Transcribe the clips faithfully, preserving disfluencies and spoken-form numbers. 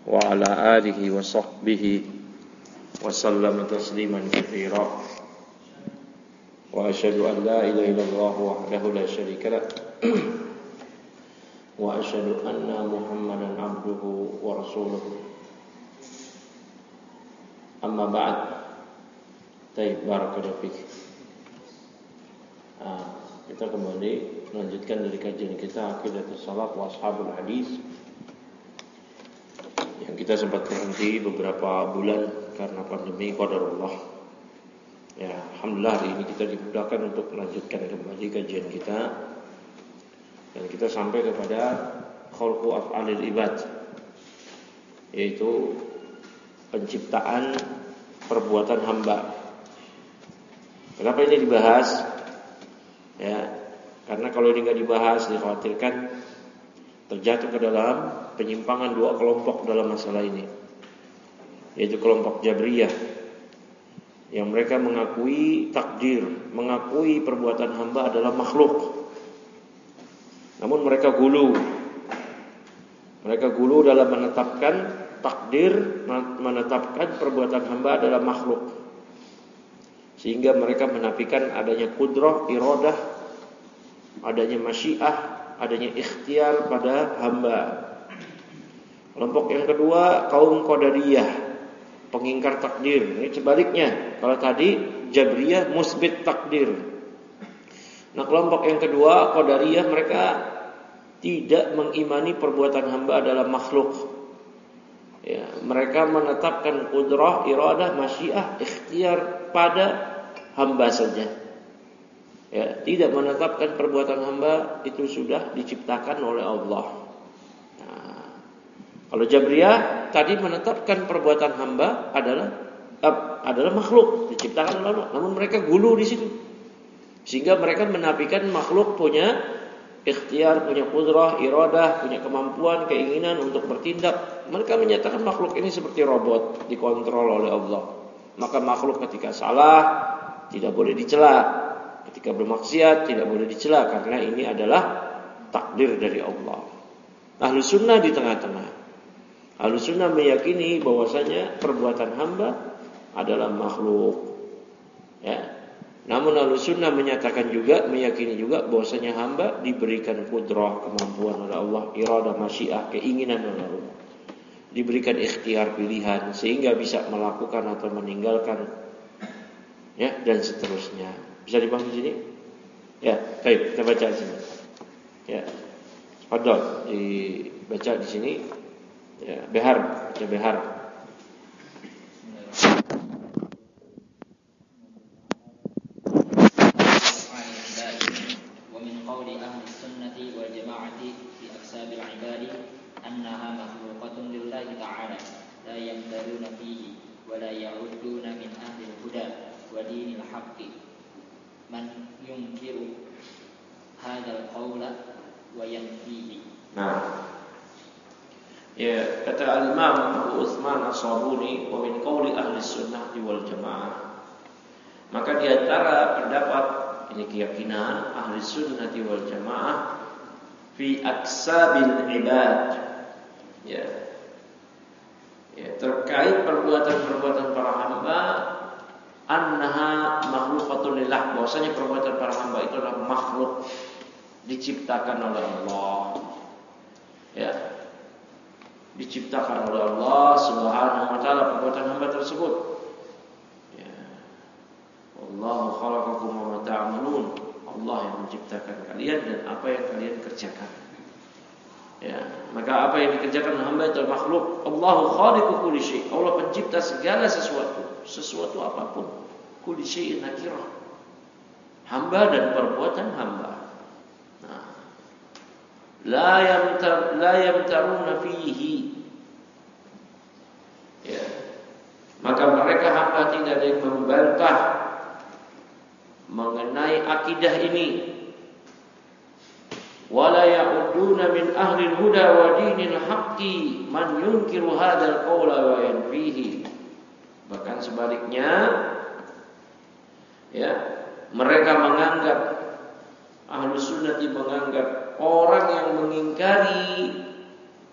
wa ala alihi wa sahbihi wa sallama tasliman katsira wa asyhadu an la ilaha illallah wahdahu la syarika lah wa asyhadu anna Muhammadan abduhu wa rasuluhu amma ba'd. Taib, barakallahu fiik. Ah, kita kembali melanjutkan dari kajian kita Aqidatus Salaf wa Ashabul Hadis yang kita sempat berhenti beberapa bulan karena pandemi qadarullah. Ya, alhamdulillah hari ini kita dimudahkan untuk melanjutkan kembali kajian kita dan kita sampai kepada khalqu af'alil ibad, yaitu penciptaan perbuatan hamba. Kenapa ini dibahas? Ya, karena kalau ini nggak dibahas dikhawatirkan terjatuh ke dalam penyimpangan dua kelompok dalam masalah ini, yaitu kelompok Jabriyah yang mereka mengakui takdir, mengakui perbuatan hamba adalah makhluk. Namun mereka gulu, mereka gulu dalam menetapkan takdir, menetapkan perbuatan hamba adalah makhluk, sehingga mereka menafikan adanya qudrah, iradah, adanya masyiah, adanya ikhtiar pada hamba. Kelompok yang kedua kaum Qadariyah, pengingkar takdir. Ini sebaliknya. Kalau tadi Jabriyah musbit takdir. Nah, kelompok yang kedua Qadariyah, mereka tidak mengimani perbuatan hamba adalah makhluk. Ya, mereka menetapkan qudrah, iradah, masyiah, ikhtiar pada hamba saja. Ya, tidak menetapkan perbuatan hamba itu sudah diciptakan oleh Allah. Nah, kalau Jabriyah tadi menetapkan perbuatan hamba adalah uh, adalah makhluk, diciptakan oleh Allah. Namun mereka gulu di situ, sehingga mereka menafikan makhluk punya ikhtiar, punya qudrah, iradah, punya kemampuan, keinginan untuk bertindak. Mereka menyatakan makhluk ini seperti robot, dikontrol oleh Allah. Maka makhluk ketika salah tidak boleh dicela, ketika bermaksiat tidak boleh dicela, karena ini adalah takdir dari Allah. Ahlus sunnah di tengah-tengah. Ahlus sunnah meyakini bahwasanya perbuatan hamba adalah makhluk. Ya. Namun Ahlus sunnah menyatakan juga, meyakini juga bahwasanya hamba diberikan qudrah, kemampuan oleh Allah, iradah, masyiah, keinginan oleh Allah, diberikan ikhtiar, pilihan, sehingga bisa melakukan atau meninggalkan, ya, dan seterusnya. Bisa dipahami di sini? Ya, baik, kita baca di sini. Ya, fadhol dibaca di sini. Ya, Behar, baca Behar. Nah, ya, kata Al-Imam Abu Utsman As-Sabuni, wa min qawli ahli sunnah wal jamaah. Maka di antara pendapat, ini keyakinan ahli sunnah wal jamaah fi aksabil ibad, ya, ya, terkait perbuatan-perbuatan para hamba, annaha makhluqatun lillah, bahwasanya perbuatan para hamba itu adalah makhluk, diciptakan oleh Allah. Ya, diciptakan oleh Allah Subhanahu wa taala perbuatan hamba tersebut. Ya. Wallahu khalaqakum wa ma ta'malun. Allah yang menciptakan kalian dan apa yang kalian kerjakan. Ya, maka apa yang dikerjakan hamba itu makhluk. Allahu khaliqu kulli syai'. Allah pencipta segala sesuatu, sesuatu apapun. Kulli syai'in nakirah. Hamba dan perbuatan hamba. La yamtar la yamtaruna fihi. Ya. Maka mereka hamba tidak ada yang membantah mengenai akidah ini. Wala ya'uduna min ahli al-huda wa dinil haqqi man yunkiru hadzal qawla wa yanfihi. Bahkan sebaliknya, ya, mereka menganggap, Ahlus Sunnah menganggap orang yang mengingkari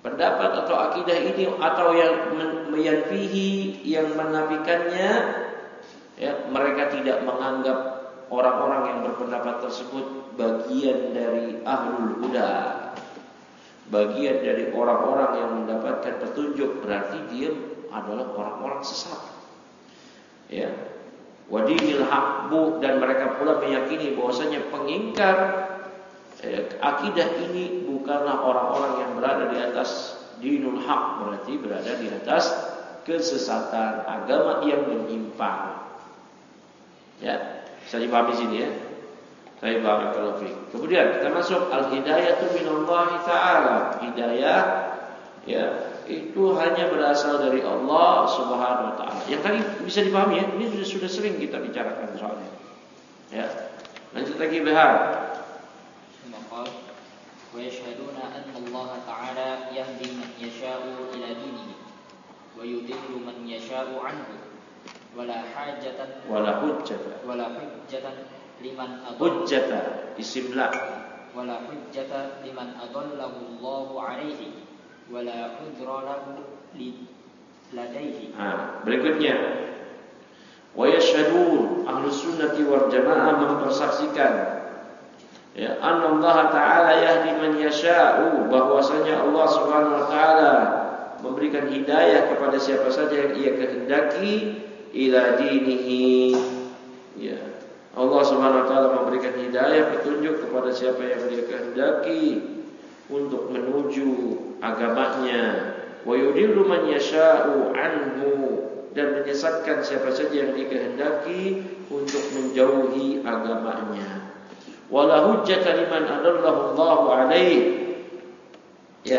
pendapat atau akidah ini atau yang meyanfihi, yang menafikannya, ya, mereka tidak menganggap orang-orang yang berpendapat tersebut bagian dari ahlul huda, bagian dari orang-orang yang mendapatkan petunjuk. Berarti dia adalah orang-orang sesat, ya. Wadinil haq, dan mereka pula meyakini bahwasanya pengingkar eh, akidah ini bukanlah orang-orang yang berada di atas dinul haq, berarti berada di atas kesesatan, agama yang menyimpang. Ya, bisa dipahami sini ya. Saya barakallahu fiik. Kemudian kita masuk al-hidayatu minallahi ta'ala. Hidayah, ya, itu hanya berasal dari Allah Subhanahu wa taala. Yang tadi bisa dipahami ya. Ini sudah sudah sering kita bicarakan soalnya. Ya. Lanjut lagi Bahar. Maqal wa yashhaduna anna Allah ta'ala yahdi man yasha'u ila dinihi wa yudillu man yasha'u anhu wala hajatan wala hujjata wala hujjatan liman hujjata isim la wala hujjata liman adallahu Allahu alaihi wala udra lahu li ladaihi. Nah, berikutnya wa yashhadun ahlus sunnati wal jamaah mempersaksikan, ya, anna Allah ta'ala yahdi man yasha'u, bahwasanya Allah Subhanahu wa taala memberikan hidayah kepada siapa saja yang Ia kehendaki ila dinihi, ya. Allah Subhanahu wa taala memberikan hidayah, petunjuk kepada siapa yang Dia kehendaki untuk menuju agamanya. Wa yudillu man yasha'u anhu, dan menyesatkan siapa saja yang dikehendaki untuk menjauhi agamanya. Wala hujjata liman adallahu Allahu alaihi, ya.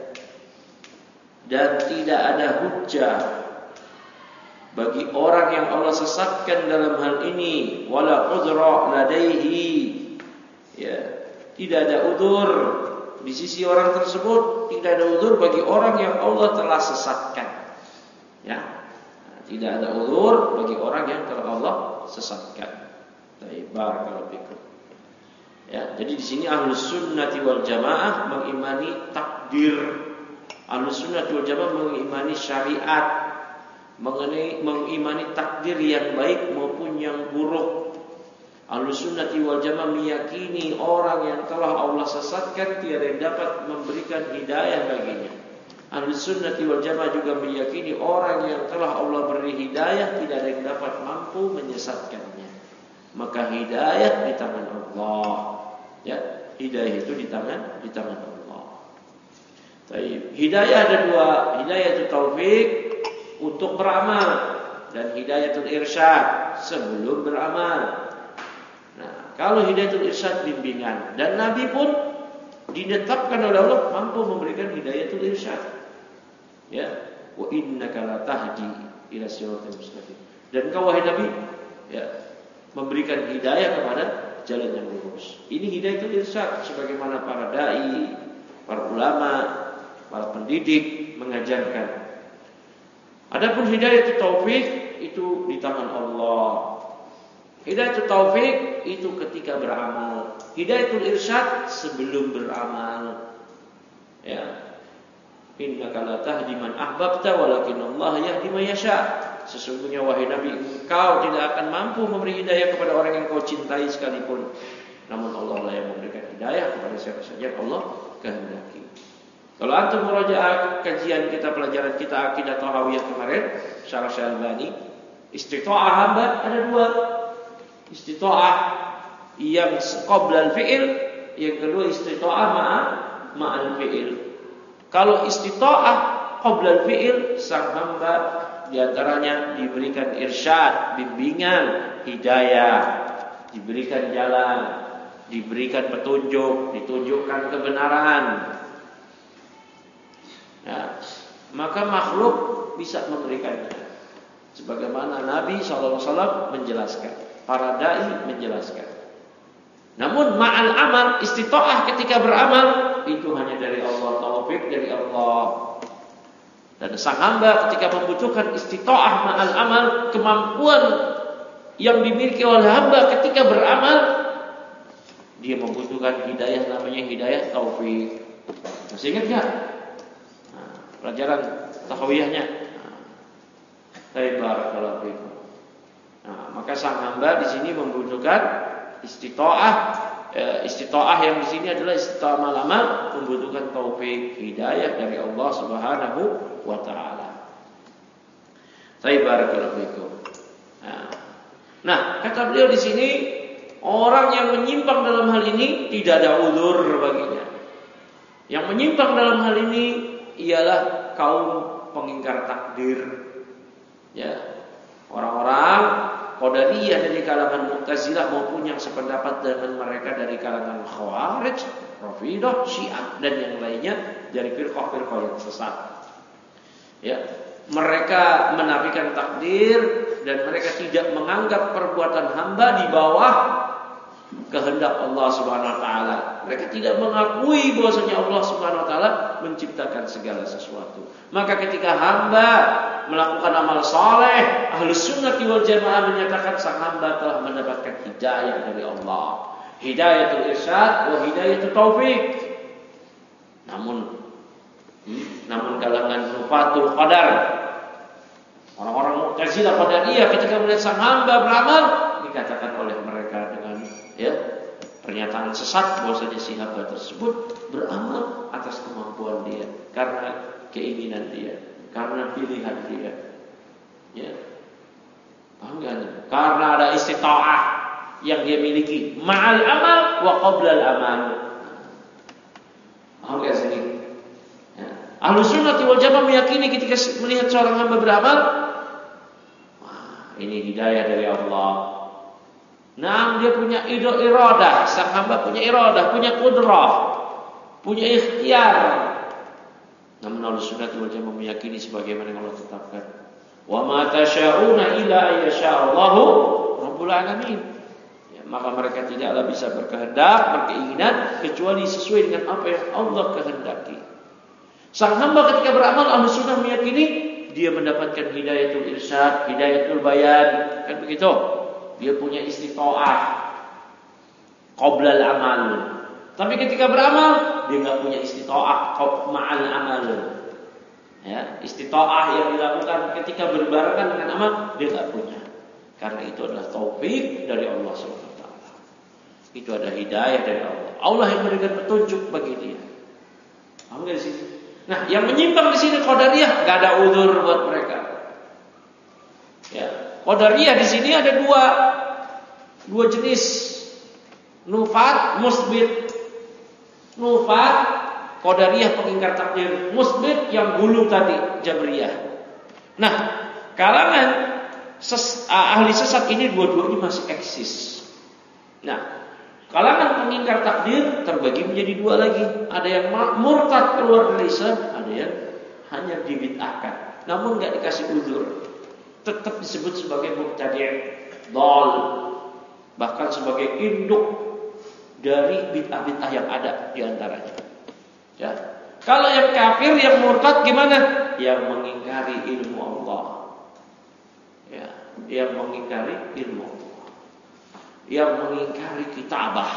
Dan tidak ada hujjah bagi orang yang Allah sesatkan dalam hal ini. Wala udra ladaihi, ya, tidak ada udzur di sisi orang tersebut, tidak ada udzur bagi orang yang Allah telah sesatkan, ya. Nah, tidak ada udzur bagi orang yang telah Allah sesatkan. Baik, barakallahu fikum. Ya, jadi di sini ahlus sunnati wal jamaah mengimani takdir. Ahlus sunnati wal jamaah mengimani syariat, mengenai mengimani takdir yang baik maupun yang buruk. Ahlus sunnati wal jamaah meyakini orang yang telah Allah sesatkan tiada yang dapat memberikan hidayah baginya. Ahlus sunnati wal jamaah juga meyakini orang yang telah Allah beri hidayah tidak ada yang dapat mampu menyesatkannya. Maka hidayah di tangan Allah, ya, hidayah itu di tangan di tangan Allah. Baik, hidayah ada dua, hidayah itu taufik untuk beramal dan hidayatul irsyad sebelum beramal. Nah, kalau hidayatul irsyad bimbingan, dan Nabi pun ditetapkan oleh Allah mampu memberikan hidayatul irsyad. Ya, wa innaka la tahdi ila siratal mustaqim. Dan kau wahai Nabi, ya, memberikan hidayah kepada jalan yang lurus. Ini hidayatul irsyad sebagaimana para dai, para ulama, para pendidik mengajarkan. Adapun hidayah taufik itu di tangan Allah. Hidayah taufik itu ketika beramal. Hidayatul irsyad sebelum beramal. Ya. Innaka la tahdi man ahbabta walakin Allah yahdi man yasha. Sesungguhnya wahai Nabi, engkau tidak akan mampu memberi hidayah kepada orang yang kau cintai sekalipun. Namun Allah lah yang memberikan hidayah kepada siapa saja Allah kehendaki. Kalau antum murajaah kajian kita, pelajaran kita akidah Tahawiyah kemarin, Syarah Syalbani, istita'ah hamba ada dua. Istita'ah yang qabla al-fi'il, yang kedua istita'ah ma'a ma'al fi'il. Kalau istita'ah qabla al-fi'il, sang hamba diantaranya diberikan irsyad, bimbingan, hidayah, diberikan jalan, diberikan petunjuk, ditunjukkan kebenaran. Ya, maka makhluk bisa memberikannya. Sebagaimana Nabi shallallahu alaihi wasallam menjelaskan, para dai menjelaskan. Namun ma'al amal, istita'ah ketika beramal itu hanya dari Allah, taufik dari Allah. Dan sang hamba ketika membutuhkan istita'ah ma'al amal, kemampuan yang dimiliki oleh hamba ketika beramal, dia membutuhkan hidayah, namanya hidayah taufik. Masih ingat enggak? pelajaran tahawiyahnya. Barakallahu fikum. Nah, maka sang hamba di sini membutuhkan istitoah. E, istitoah yang di sini adalah istitoah malaman, membutuhkan taufik hidayah dari Allah Subhanahu wa taala. Barakallahu fikum. Nah, nah, kata beliau di sini, orang yang menyimpang dalam hal ini tidak ada uzur baginya. Yang menyimpang dalam hal ini ialah kaum pengingkar takdir. Ya, orang-orang Qadariyah dari kalangan Mu'tazilah maupun yang sependapat dengan mereka dari kalangan Khawarij, Rafidhah, Syiah dan yang lainnya dari firqah-firqah yang sesat. Ya, mereka menafikan takdir dan mereka tidak menganggap perbuatan hamba di bawah kehendak Allah Subhanahu wa taala. Mereka tidak mengakui bahwasanya Allah Subhanahu wa taala menciptakan segala sesuatu. Maka ketika hamba melakukan amal saleh, Ahlus Sunnah wal Jamaah menyatakan sang hamba telah mendapatkan hidayah dari Allah. Hidayatul irsyad wa hidayatul taufik. Namun hmm, namun kalangan nufatul qadar, orang-orang Mu'tazilah Qadariyah ketika melihat sang hamba beramal, dikatakan oleh mereka dengan ya pernyataan sesat bahwasanya si hamba tersebut beramal atas kemampuan dia, karena keinginan dia, karena pilihan dia. Ya. Paham gak? Karena ada istita'ah yang dia miliki ma'al amal wa qablal amal. Paham gak sini? Ya. Ahlus Sunnah wal Jamaah meyakini ketika melihat seorang hamba beramal, wah, ini hidayah dari Allah. Nah, dia punya iradah, sang hamba punya iradah, punya qudrah, punya ikhtiar. Namun Ahlus Sunnah wal Jamaah meyakini sebagaimana yang Allah tetapkan. Wa ma tasya'una illa ayyasha'allahu rabbul alamin. Ya, maka mereka tidaklah bisa berkehendak, berkeinginan kecuali sesuai dengan apa yang Allah kehendaki. Sang hamba ketika beramal, Ahlus Sunnah meyakini dia mendapatkan hidayatul irsyad, hidayatul bayan, kan begitu? Dia punya istita'ah qoblal amal. Tapi ketika beramal, dia enggak punya istita'ah ma'al amal. Ya, istita'ah yang dilakukan ketika berbarengan dengan amal dia enggak punya. Karena itu adalah taufik dari Allah subhanahu wa taala. Itu ada hidayah dari Allah. Allah yang memberikan petunjuk bagi dia. Paham enggak di sini? Nah, yang menyimpang di sini Qadariyah, enggak ada uzur buat mereka. Ya, Qadariyah di sini ada dua dua jenis. Nufat, musbit. Nufat, Qadariyah pengingkar takdir. Musbit yang gulu tadi, Jabriyah. Nah, kalangan ses, ahli sesat ini dua-duanya masih eksis. Nah, kalangan pengingkar takdir terbagi menjadi dua lagi. Ada yang murtad keluar dari Islam, ada yang hanya dibid'ahkan. Namun enggak dikasih uzur. Tetap disebut sebagai mubtadi', dhal, bahkan sebagai induk dari bid'ah-bid'ah yang ada di antaranya. Ya. Kalau yang kafir, yang murtad gimana? Yang mengingkari ilmu Allah. Ya, yang mengingkari ilmu Allah. Yang mengingkari kitabah.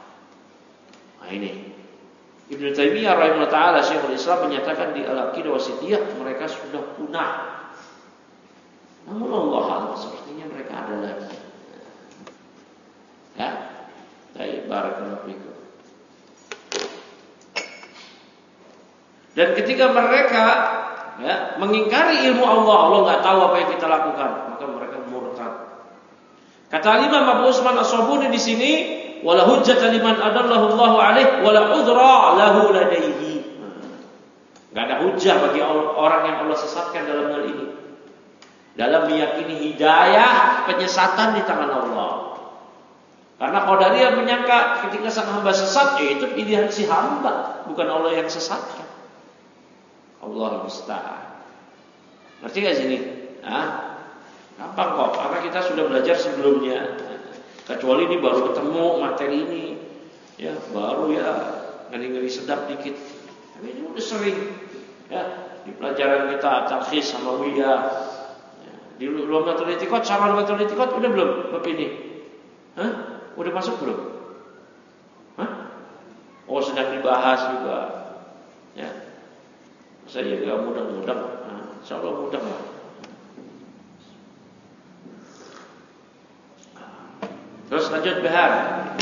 Nah ini. Ibnu Taimiyah rahimahullah taala Syekhul Islam menyatakan di Al-Aqidah Wasithiyah mereka sudah punah. Namun Allah alam sepertinya mereka ada lagi. Ya. Baik, barakallahu fikum. Dan ketika mereka ya, mengingkari ilmu Allah, Allah nggak tahu apa yang kita lakukan, maka mereka murtad. Kata Imam Abu Usman As-Sabuni di sini, wala hujjata liman adallahu Allahu alaihi wala udra lahu ladaihi. Enggak ada hujjah bagi orang yang Allah sesatkan dalam hal ini. Dalam meyakini hidayah penyesatan di tangan Allah. Karena Qadariyah menyangka ketika sang hamba sesat, ya itu pilihan si hamba, bukan Allah yang sesatkan. Allah musta'an. Ngerti gak sini? Hah? Gampang kok, karena kita sudah belajar sebelumnya. Kecuali ini baru ketemu materi ini, ya baru ya ngeri-ngeri sedap dikit. Tapi ini udah sering, ya di pelajaran kita talkhis sama wiyah. Ya, di Lumatul I'tiqad sama Lumatul I'tiqad udah belum bab ini? Hah? Udah masuk belum? Hah? Oh sedang dibahas juga. Ya. Saya enggak mudah-mudah. Nah, insyaallah mudah lah. Terus lanjut Bahar.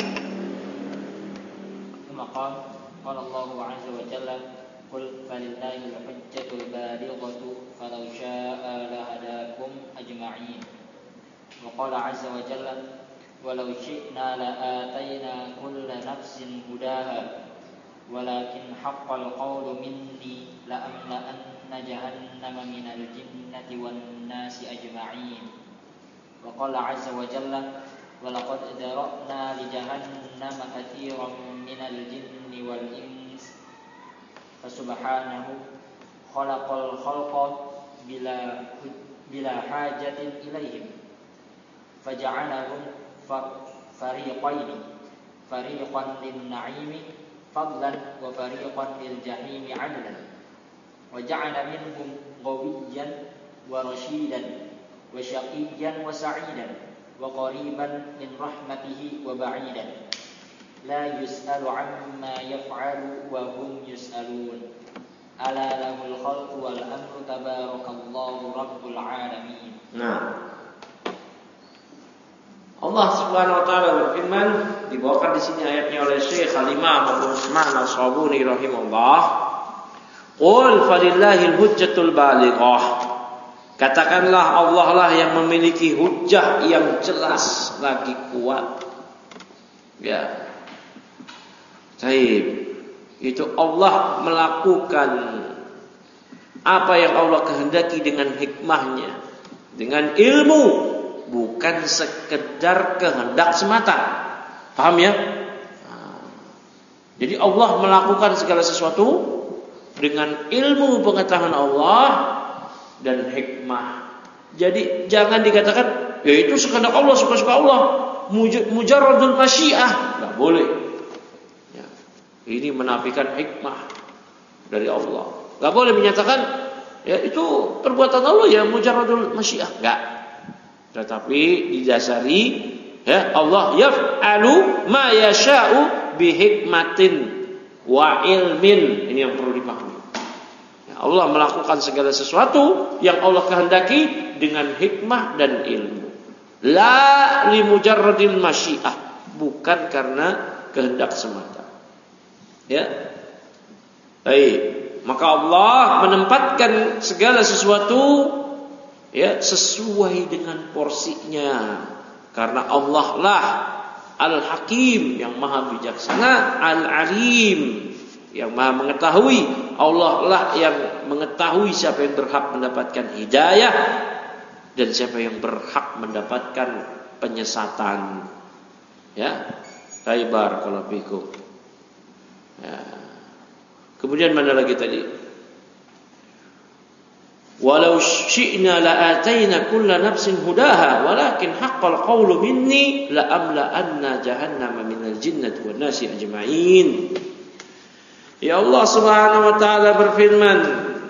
Maqam qala Allah azza wa jalla qul falillahi al-hujjatul balighatu falau syaa'a lahadakum ajma'in. Wa qala azza wa jalla walau syi'na la'atayna kulla nafsin hudaha walakin haqqal qawlu minni la'amla'anna jahannama minal jinnati wan nasi ajma'in. Wa qala azza wa jalla walaqad dara'na li jahannama katsiran minal jinni wal ins fasubhanahu khalaqal khalqa bila bila hajatin ilaihim faja'alahum fariqaini fariqan lin na'imi fadlan wa fariqan lil jahimi 'adlan wa ja'ala minhum qawiyyan wa rashidan wa syaqiyyan wa sa'idan wa qariban min rahmatihi wa ba'idan la yus'alu 'amma yaf'alu wa hum yus'alun ala lahul khalqu wal amru tabarakallahu rabbul alamin. Nah, Allah Subhanahu wa taala berfirman, dibawakan di sini ayatnya oleh Syekh Al-Imam Abu Utsman As-Sabuni rahimahullah. Qul falillahil hujjatul balighah. Katakanlah Allah lah yang memiliki hujjah yang jelas lagi kuat. Ya. Baik. Itu Allah melakukan apa yang Allah kehendaki dengan hikmahnya, dengan ilmu, bukan sekedar kehendak semata. Paham ya? Jadi Allah melakukan segala sesuatu dengan ilmu pengetahuan Allah dan hikmah. Jadi jangan dikatakan ya itu sekehendak Allah, suka-suka Allah, mujarradul masyiah. Enggak boleh. Ya. Ini menafikan hikmah dari Allah. Enggak boleh menyatakan ya itu perbuatan Allah ya mujarradul masyiah. Enggak. Tetapi didasari ya Allah yaf'alu ma yasha'u bihikmatin wa ilmin. Ini yang perlu dipahami. Allah melakukan segala sesuatu yang Allah kehendaki dengan hikmah dan ilmu. La li mujarradil masyiah, bukan karena kehendak semata. Ya. Baik, maka Allah menempatkan segala sesuatu ya sesuai dengan porsinya. Karena Allah lah Al-Hakim yang maha bijaksana, Al-Alim yang maha mengetahui. Allah lah yang mengetahui siapa yang berhak mendapatkan hidayah dan siapa yang berhak mendapatkan penyesatan. Ya, taibar kalau fikum. Ya. Kemudian mana lagi tadi? Walau syi'na la'atayna kulla nafsin hudaha walakin haqqal qawlu minni la'amla'anna jahannama minal jinnati wan nasi ajma'in. Ya Allah Subhanahu wa taala berfirman,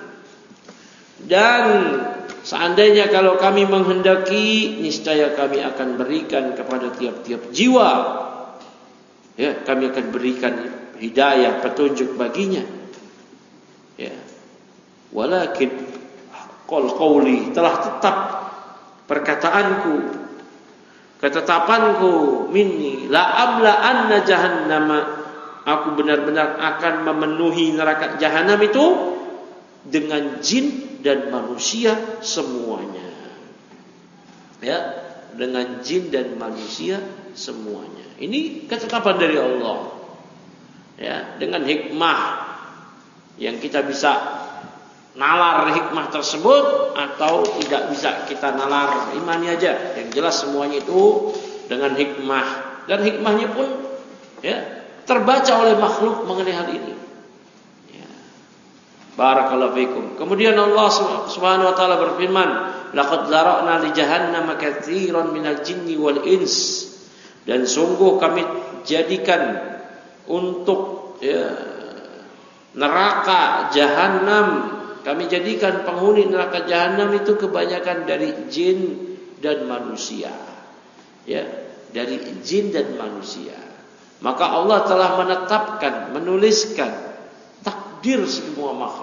dan seandainya kalau kami menghendaki, niscaya kami akan berikan kepada tiap-tiap jiwa, ya, kami akan berikan hidayah, petunjuk baginya. Ya. Walakin qul qawli, telah tetap perkataanku, ketetapanku minni la amla anna jahannama, aku benar-benar akan memenuhi neraka jahanam itu dengan jin dan manusia semuanya. Ya, dengan jin dan manusia semuanya. Ini ketetapan dari Allah. Ya, dengan hikmah yang kita bisa nalar hikmah tersebut atau tidak bisa kita nalar, imani aja. Yang jelas semuanya itu dengan hikmah, dan hikmahnya pun ya terbaca oleh makhluk mengenai hal ini. Ya. Barakallahu fikum. Kemudian Allah Subhanahu wa taala berfirman, laqad zara'na li jahannama katsiran minal jinni wal ins. Dan sungguh kami jadikan untuk ya, neraka jahanam, kami jadikan penghuni neraka jahanam itu kebanyakan dari jin dan manusia. Ya, dari jin dan manusia. Maka Allah telah menetapkan, menuliskan takdir semua makhluk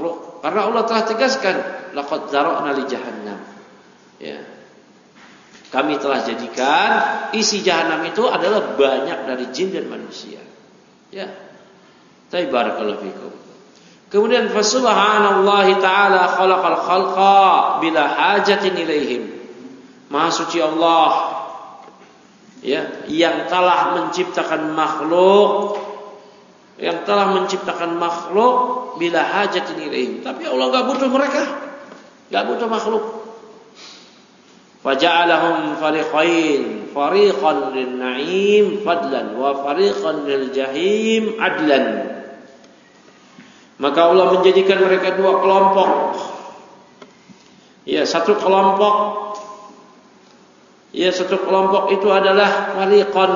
Karena Allah telah tegaskan, laqad dzara'na li jahannam. Ya. Kami telah jadikan isi jahanam itu adalah banyak dari jin dan manusia. Ya. Barakallahu fikum. Kemudian fa subhanallahi ta'ala khalaqal khalqa bila hajatin ilaihim. Maha suci Allah, ya, yang telah menciptakan makhluk, yang telah menciptakan makhluk bila hajatin ilaihim. Tapi Allah enggak butuh mereka, enggak butuh makhluk. Faja'alahum fariqain, fariqan lin na'im fadlan wa fariqan lil jahim adlan. Maka Allah menjadikan mereka dua kelompok. Ya, satu kelompok, ya satu kelompok itu adalah fariqan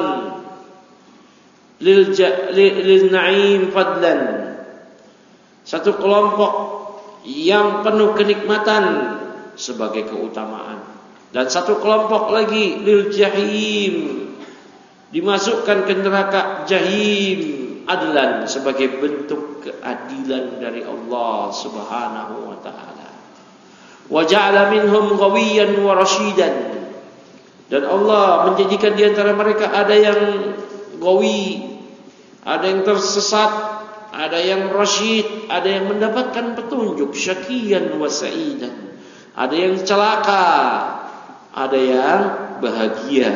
lil lil na'im fadlan. Satu kelompok yang penuh kenikmatan sebagai keutamaan. Dan satu kelompok lagi lil jahim, dimasukkan ke neraka jahim adlan sebagai bentuk keadilan dari Allah Subhanahu wa taala. Wa ja'ala minhum ghawiyan wa rasyidan. Dan Allah menjadikan di antara mereka ada yang gawi, ada yang tersesat, ada yang rasyid, ada yang mendapatkan petunjuk, syaqiyan wa sa'idan. Ada yang celaka, ada yang bahagia.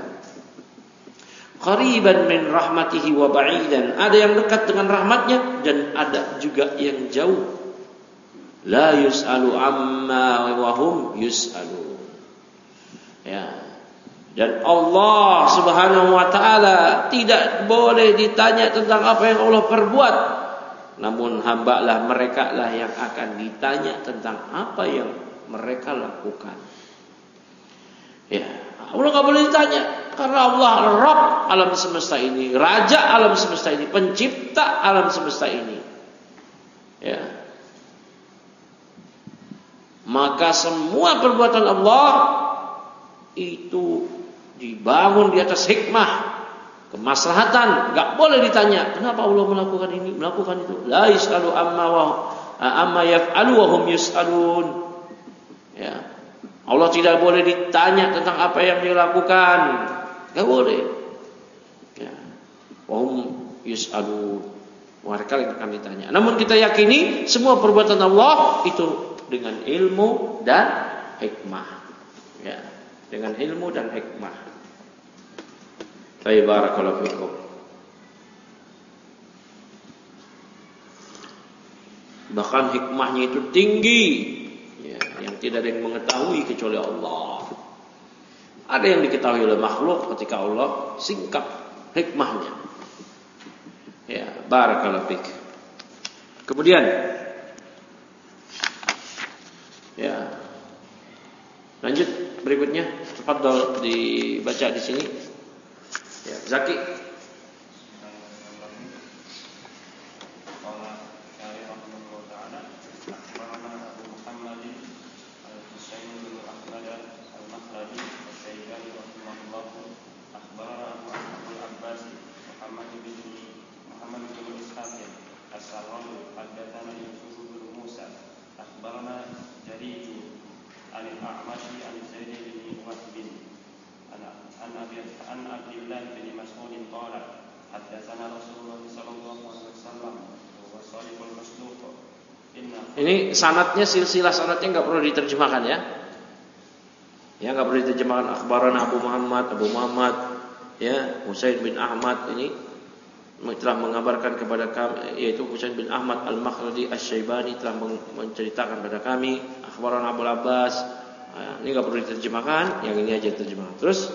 Qariban min rahmatihi wa ba'idan. Ada yang dekat dengan rahmatnya dan ada juga yang jauh. La yus'alu amma wa hum yus'alu. Ya. Dan Allah Subhanahu wa taala tidak boleh ditanya tentang apa yang Allah perbuat. Namun hamba-lah mereka lah yang akan ditanya tentang apa yang mereka lakukan. Ya, Allah nggak boleh ditanya karena Allah Rabb alam semesta ini, Raja alam semesta ini, pencipta alam semesta ini. Ya. Maka semua perbuatan Allah itu dibangun di atas hikmah, kemaslahatan. Nggak boleh ditanya kenapa Allah melakukan ini, melakukan itu. La yus'alu amma wa amma yaf'alu wa hum yus'alun. Ya. Allah tidak boleh ditanya tentang apa yang dilakukan, enggak boleh. Ya. Wahum yus'alun. Mereka yang akan ditanya. Namun kita yakini semua perbuatan Allah itu dengan ilmu dan hikmah. Ya, dengan ilmu dan hikmah. Barakallahu fikum. Bahkan hikmahnya itu tinggi. Yang tidak ada yang mengetahui kecuali Allah. Ada yang diketahui oleh makhluk ketika Allah singkap hikmahnya. Ya, barakallahu fik. Kemudian, ya, lanjut berikutnya. Tafadhol dibaca di sini. Ya, Zaki. Ini sanadnya, silsilah sanadnya nggak perlu diterjemahkan ya. Ya, nggak perlu diterjemahkan. Akhbarana Abu Muhammad, Abu Muhammad, ya, Husain bin Ahmad ini telah mengabarkan kepada kami, yaitu Husain bin Ahmad Al-Makhradi Asy-Syaibani telah menceritakan kepada kami. Akhbarana Abu Abbas. Nah, ini nggak perlu diterjemahkan, yang ini aja terjemahkan. Terus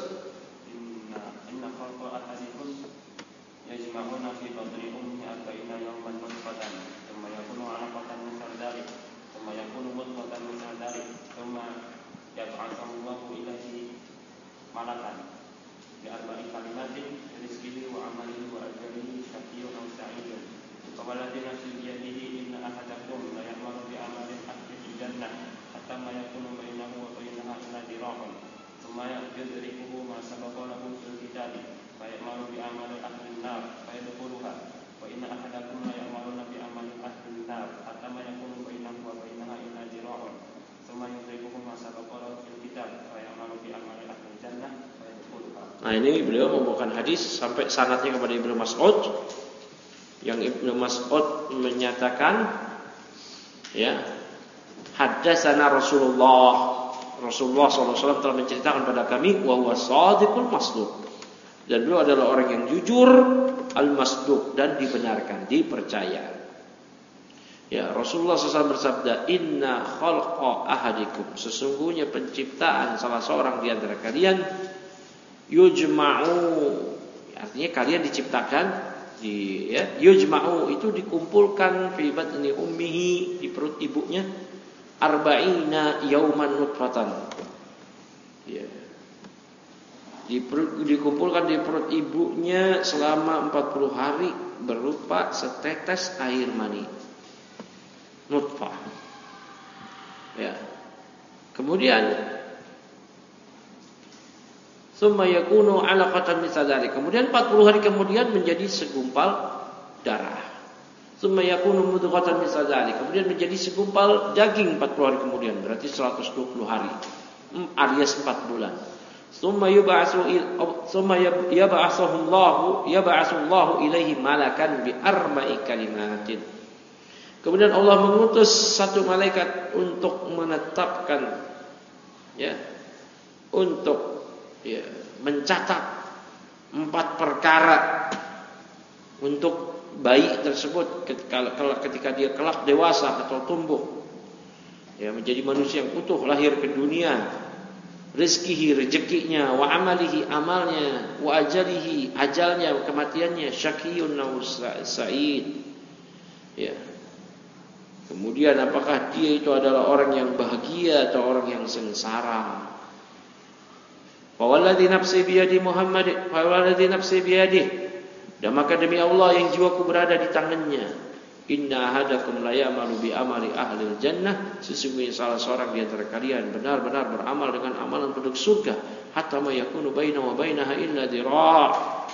wa inna ahadakum la ya'maluna bi amali ahli nar hatta ma yakunu bainahu wa bainaha illa dira'un thumma yudrikuhu ma sabaqa fil kitab wa ya'malu bi amali ahli jannah wa yadkhuluha. Nah, ini beliau membawakan hadis sampai sanadnya kepada Ibnu Mas'ud, yang Ibnu Mas'ud menyatakan, ya, haddatsana Rasulullah Rasulullah shallallahu alaihi wasallam telah menceritakan pada kami, wa huwa shadiqul masduq, dan beliau adalah orang yang jujur, al-masduq, dan dibenarkan, dipercaya. Ya, Rasulullah shallallahu alaihi wasallam bersabda, inna khalqa ahadikum, sesungguhnya penciptaan salah seorang di antara kalian, yujma'u, artinya kalian diciptakan, di, ya, yujma'u itu dikumpulkan fi batni ummihi, di perut ibunya, arba'ina yauman nutfatan, ya, di perut, dikumpulkan di perut ibunya selama empat puluh hari berupa setetes air mani, nutfah, ya. Kemudian summa yakunu 'alaqatan mithla dzalik, kemudian empat puluh hari kemudian menjadi segumpal darah. Summa yakunu mudghatan mithla dzalik, kemudian menjadi segumpal daging empat puluh hari kemudian, berarti seratus dua puluh hari alias empat bulan. Summa yub'atsu summa yab'atsuhullahu yab'atsullahu ilaihi malakan bi arba'i kalimatin. Kemudian Allah mengutus satu malaikat untuk menetapkan, ya, untuk, ya, mencatat empat perkara untuk bayi tersebut ketika, ketika dia kelak dewasa atau tumbuh, ya, menjadi manusia yang utuh, lahir ke dunia, rizkihi, rezekinya, wa amalihi, amalnya, wa ajalihi, ajalnya, kematiannya, syakiyun aw sa'id, ya. Kemudian apakah dia itu adalah orang yang bahagia atau orang yang sengsara. Fa walladzi nafsi biyadi Muhammad, fa walladzi nafsi biyadi, dan maka demi Allah yang jiwaku berada di tangannya, inna ahadakum la ya'malu bi amali ahlil jannah, sesungguhnya salah seorang di antara kalian benar-benar beramal dengan amalan penduduk surga, hatta ma yakunu bainahu wa bainaha illa dira',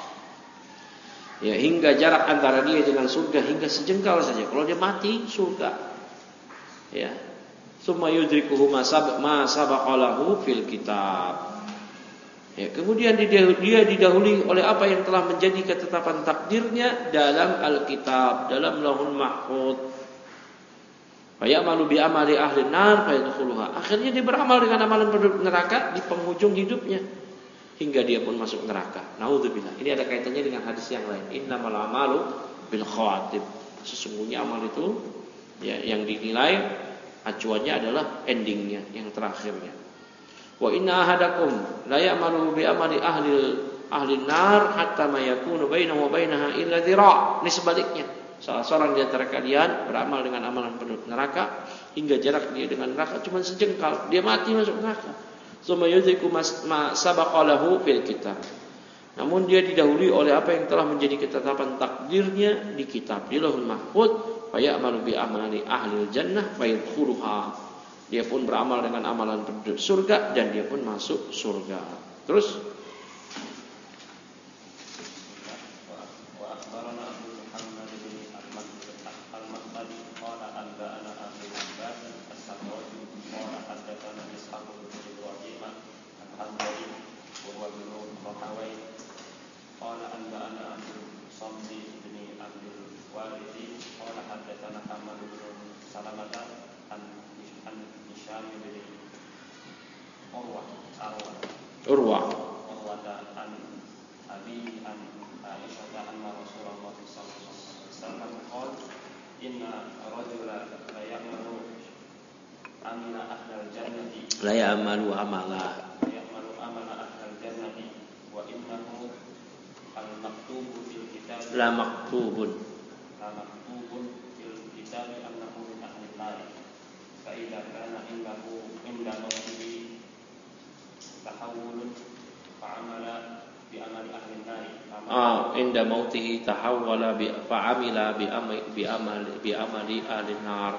ya, hingga jarak antara dia dengan surga hingga sejengkal saja. Kalau dia mati, surga, ya. Summa yudrikuhu ma sabaqa lahu fil kitab. Ya, kemudian dia didahului oleh apa yang telah menjadi ketetapan takdirnya dalam Alkitab, dalam Lauhul Mahfuz. Fayamalu bi amali ahli nar fayadkhuluha. Akhirnya dia beramal dengan amalan penduduk neraka di penghujung hidupnya hingga dia pun masuk neraka. Naudzubillah. Ini ada kaitannya dengan hadis yang lain. Innamal a'malu bil khawatim. Sesungguhnya amal itu, ya, yang dinilai acuannya adalah endingnya, yang terakhirnya. Wa inna ahadakum la ya'malu bi amali ahli ahli nar hatta ma yakunu bainahu wa bainaha illa dhira'. Ini sebaliknya. Salah seorang di antara kalian beramal dengan amalan penduduk neraka hingga jarak dia dengan neraka cuma sejengkal, dia mati masuk neraka. Summa yudhiku ma sabaqa lahu fil kitab. Namun dia didahului oleh apa yang telah menjadi ketetapan takdirnya di kitab, di Lauhul Mahfuz. Fa ya'malu bi amali ahli jannah fa yadkhuluha. Dia pun beramal dengan amalan penduduk surga dan dia pun masuk surga. Terus Urwa an Abi an Aisyah anna Rasulullah sallallahu alaihi wasallam qala inna rajula la ya'malu amala ahlal jannati la ya'malu amala la ya'malu amala ahlal jannati wa innahu al maktubu fil kitab la maktubun la maktubun fil kitab annahu min ahli nar fa idza kana indahu inda mawtihi tahawulun fa'amala bi amali ahli nar. Ah, inda mautihi tahawwala bi fa'amila bi amali bi amali bi amali ahli nar.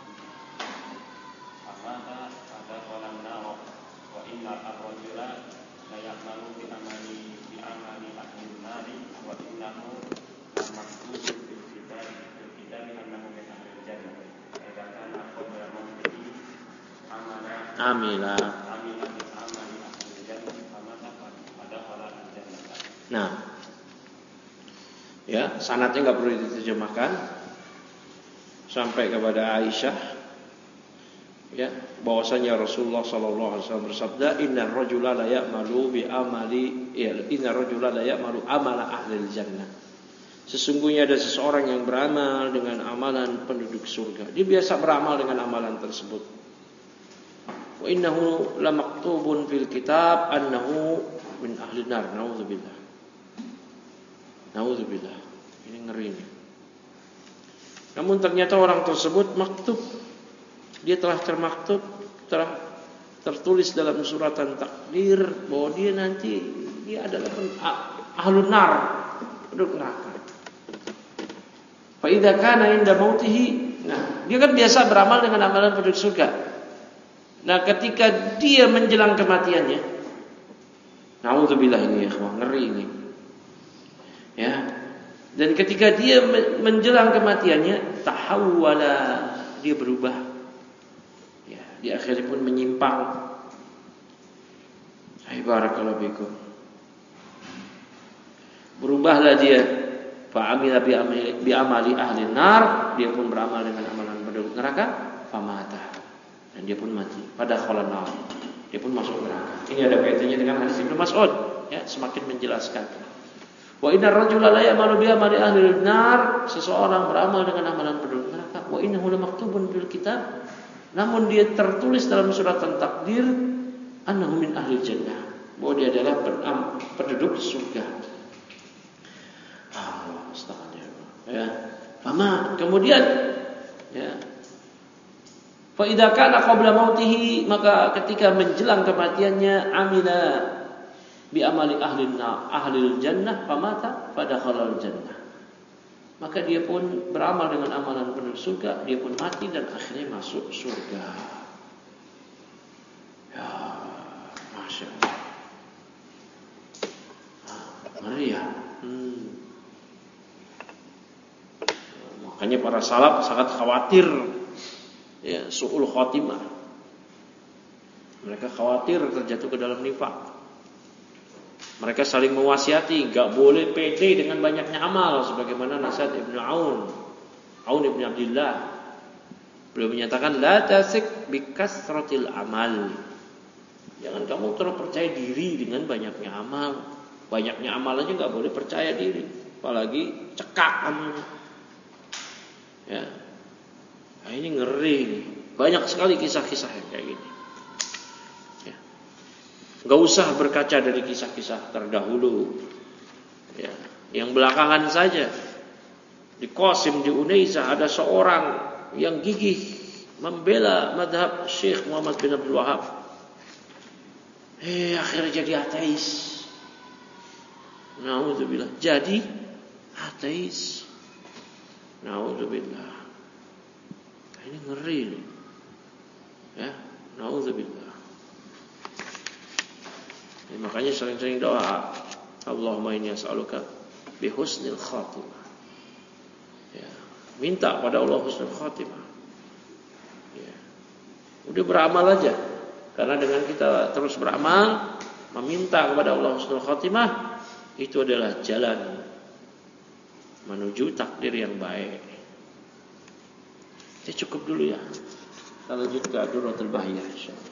Amata ada qalan nar wa inna ar-rajula la ya'malu bi amali bi amali ahli nar wa innahu la maktubun fil amila. amila bi amali ahli jannah famata fadakhala al-jannah. Nah, ya, sanadnya nggak perlu diterjemahkan sampai kepada Aisyah, ya, bahwasanya Rasulullah sallallahu alaihi wasallam bersabda, innar rajula la ya'malu bi amali, ya, innar rajula la ya'malu amala ahli jannah. Sesungguhnya ada seseorang yang beramal dengan amalan penduduk surga. Dia biasa beramal dengan amalan tersebut. Wa innahu lamaktubun fil kitab annahu min ahli nar. Nauzubillah. Nauzubillah. Ini ngeri nih. Namun ternyata orang tersebut maktub. Dia telah termaktub, telah tertulis dalam suratan takdir bahwa dia nanti dia adalah ahlun nar, penduduk neraka. Fa idza kana inda mautihi, nah, dia kan biasa beramal dengan amalan penduduk surga. Nah, ketika dia menjelang kematiannya, naudzubillah, ini ya, ngeri ini. Ya. Dan ketika dia menjelang kematiannya, tahawwala, dia berubah. Ya, di akhirnya pun menyimpang. Barakallahu fikum. Berubahlah dia. Fa'amila bi amali, bi amali ahli nar, dia pun beramal dengan amalan penduduk neraka, famata, dan dia pun mati. Pada khalan nar, dia pun masuk neraka. Ini ada kaitannya dengan hadis Ibnu Mas'ud, ya, semakin menjelaskan. Wa innar rajula la ya'malu bi amali ahli nar, seseorang beramal dengan amalan penduduk neraka. Wa innahu lamaktubun fil kitab, namun dia tertulis dalam suratan takdir annahu min ahli jannah, bahwa dia adalah penduduk surga. Allah musta'an, ya. Fama, kemudian, ya. Fa idza kana qabla mautihi, maka ketika menjelang kematiannya, amila bi amali ahli ahli jannah famata fadakhala al-jannah. Maka dia pun beramal dengan amalan penduduk surga, dia pun mati dan akhirnya masuk surga. Ya, Masya Allah. Maria. Hmm. Makanya para salaf sangat khawatir, ya, su'ul khotimah. Mereka khawatir terjatuh ke dalam nifaq. Mereka saling mewasiati, gak boleh pede dengan banyaknya amal, sebagaimana nasihat Ibnu Aun, Aun ibn Abdillah. Beliau menyatakan, la tasik bikasratil amal. Jangan kamu terlalu percaya diri dengan banyaknya amal. Banyaknya amal aja gak boleh percaya diri, apalagi cekak amal. Ya, nah, ini ngeri nih. Banyak sekali kisah-kisah yang kayak gini. Ya. Gak usah berkaca dari kisah-kisah terdahulu. Ya. Yang belakangan saja, di Qasim, di Unaisah, ada seorang yang gigih membela madhab Syekh Muhammad bin Abdul Wahab. Eh, akhirnya jadi ateis. Nauzubillah, jadi ateis. Nauzubillah. Ini ngeri nih. Ya, nauzubillah. Ya, makanya sering-sering doa, Allahumma inni as'aluka bi husnil khatimah. Ya, minta pada Allah husnul khatimah. Ya. Udah beramal aja. Karena dengan kita terus beramal, meminta kepada Allah husnul khatimah, itu adalah jalan menuju takdir yang baik. Kita cukup dulu ya. Kita lanjut ke Ad-Durratul Bahiyah insyaallah.